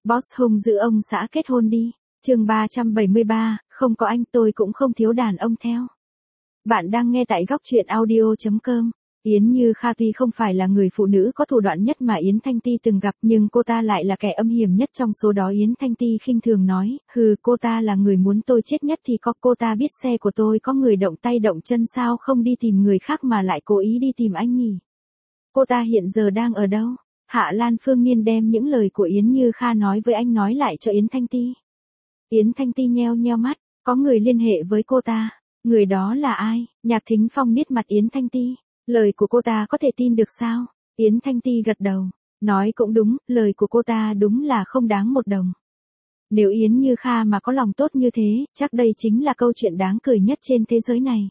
Boss hung dữ ông xã kết hôn đi. Chương 373, không có anh tôi cũng không thiếu đàn ông theo. Bạn đang nghe tại góc truyện audio.com. Yến Như Kha tuy không phải là người phụ nữ có thủ đoạn nhất mà Yến Thanh Ti từng gặp, nhưng cô ta lại là kẻ âm hiểm nhất trong số đó. Yến Thanh Ti khinh thường nói, cô ta là người muốn tôi chết nhất thì có, cô ta biết xe của tôi có người động tay động chân, sao không đi tìm người khác mà lại cố ý đi tìm anh nhỉ? Cô ta hiện giờ đang ở đâu? Hạ Lan Phương Nhiên đem những lời của Yến Như Kha nói với anh nói lại cho Yến Thanh Ti. Yến Thanh Ti nheo nheo mắt, có người liên hệ với cô ta. Người đó là ai? Nhạc Thính Phong niết mặt Yến Thanh Ti. Lời của cô ta có thể tin được sao? Yến Thanh Ti gật đầu, nói cũng đúng, lời của cô ta đúng là không đáng một đồng. Nếu Yến Như Kha mà có lòng tốt như thế, chắc đây chính là câu chuyện đáng cười nhất trên thế giới này.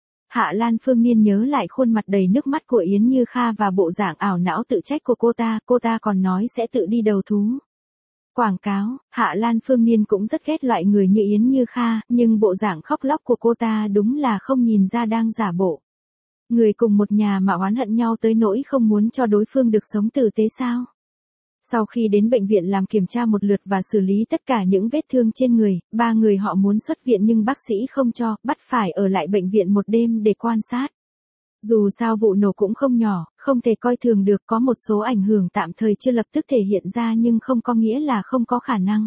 Hạ Lan Phương Nhiên nhớ lại khuôn mặt đầy nước mắt của Yến Như Kha và bộ dạng ảo não tự trách của cô ta còn nói sẽ tự đi đầu thú. Quảng cáo, Hạ Lan Phương Nhiên cũng rất ghét loại người như Yến Như Kha, nhưng bộ dạng khóc lóc của cô ta đúng là không nhìn ra đang giả bộ. Người cùng một nhà mà oán hận nhau tới nỗi không muốn cho đối phương được sống tử tế sao? Sau khi đến bệnh viện làm kiểm tra một lượt và xử lý tất cả những vết thương trên người, ba người họ muốn xuất viện nhưng bác sĩ không cho, bắt phải ở lại bệnh viện một đêm để quan sát. Dù sao vụ nổ cũng không nhỏ, không thể coi thường được, có một số ảnh hưởng tạm thời chưa lập tức thể hiện ra nhưng không có nghĩa là không có khả năng.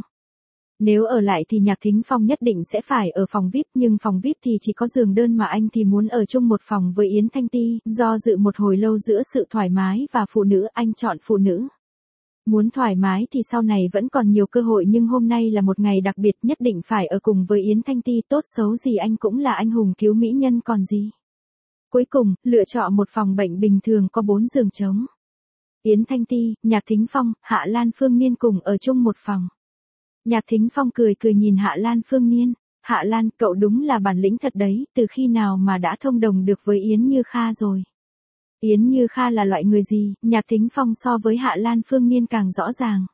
Nếu ở lại thì Nhạc Thính Phong nhất định sẽ phải ở phòng VIP, nhưng phòng VIP thì chỉ có giường đơn mà anh thì muốn ở chung một phòng với Yến Thanh Ti, do dự một hồi lâu giữa sự thoải mái và phụ nữ, anh chọn phụ nữ. Muốn thoải mái thì sau này vẫn còn nhiều cơ hội, nhưng hôm nay là một ngày đặc biệt, nhất định phải ở cùng với Yến Thanh Ti, tốt xấu gì anh cũng là anh hùng cứu mỹ nhân còn gì. Cuối cùng, lựa chọn một phòng bệnh bình thường có 4 giường trống. Yến Thanh Ti, Nhạc Thính Phong, Hạ Lan Phương Nhiên cùng ở chung một phòng. Nhạc Thính Phong cười nhìn Hạ Lan Phương Nhiên. Hạ Lan, cậu đúng là bản lĩnh thật đấy, từ khi nào mà đã thông đồng được với Yến Như Kha rồi? Yến Như Kha là loại người gì? Nhạc Thính Phong so với Hạ Lan Phương Nhiên càng rõ ràng.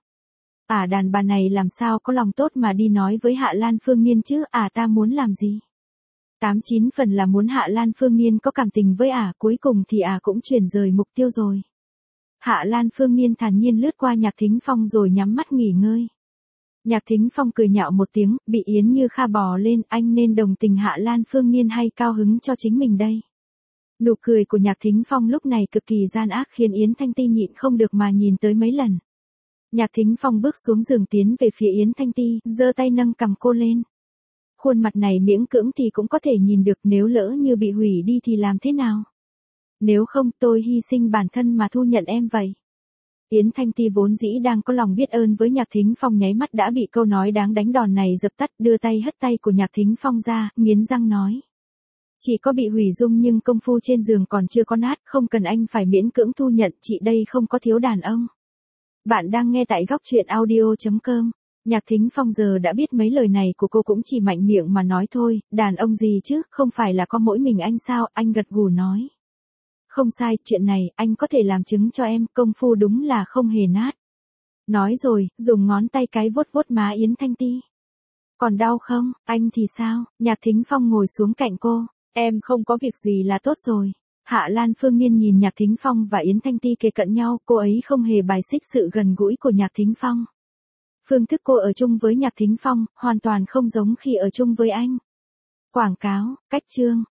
Đàn bà này làm sao có lòng tốt mà đi nói với Hạ Lan Phương Nhiên chứ? Ta muốn làm gì? 89 phần là muốn Hạ Lan Phương Nhiên có cảm tình với cuối cùng thì cũng chuyển rời mục tiêu rồi. Hạ Lan Phương Nhiên thản nhiên lướt qua Nhạc Thính Phong rồi nhắm mắt nghỉ ngơi. Nhạc Thính Phong cười nhạo một tiếng, bị Yến Như Kha bò lên, anh nên đồng tình Hạ Lan Phương Nhiên hay cao hứng cho chính mình đây? Nụ cười của Nhạc Thính Phong lúc này cực kỳ gian ác khiến Yến Thanh Ti nhịn không được mà nhìn tới mấy lần. Nhạc Thính Phong bước xuống giường tiến về phía Yến Thanh Ti, giơ tay nâng cằm cô lên. Khuôn mặt này miễn cưỡng thì cũng có thể nhìn được, nếu lỡ như bị hủy đi thì làm thế nào? Nếu không, tôi hy sinh bản thân mà thu nhận em vậy. Yến Thanh Ti vốn dĩ đang có lòng biết ơn với Nhạc Thính Phong nháy mắt đã bị câu nói đáng đánh đòn này dập tắt, đưa tay hất tay của Nhạc Thính Phong ra, nghiến răng nói. Chỉ có bị hủy dung nhưng công phu trên giường còn chưa có nát, không cần anh phải miễn cưỡng thu nhận, chị đây không có thiếu đàn ông. Bạn đang nghe tại góc truyện audio.com. Nhạc Thính Phong giờ đã biết mấy lời này của cô cũng chỉ mạnh miệng mà nói thôi, đàn ông gì chứ, không phải là có mỗi mình anh sao, anh gật gù nói. Không sai, chuyện này, anh có thể làm chứng cho em, công phu đúng là không hề nát. Nói rồi, dùng ngón tay cái vuốt vuốt má Yến Thanh Ti. Còn đau không, anh thì sao? Nhạc Thính Phong ngồi xuống cạnh cô, em không có việc gì là tốt rồi. Hạ Lan Phương Nhiên nhìn Nhạc Thính Phong và Yến Thanh Ti kề cận nhau, cô ấy không hề bài xích sự gần gũi của Nhạc Thính Phong. Phương thức cô ở chung với Nhạc Thính Phong, hoàn toàn không giống khi ở chung với anh. Quảng cáo, cách chương,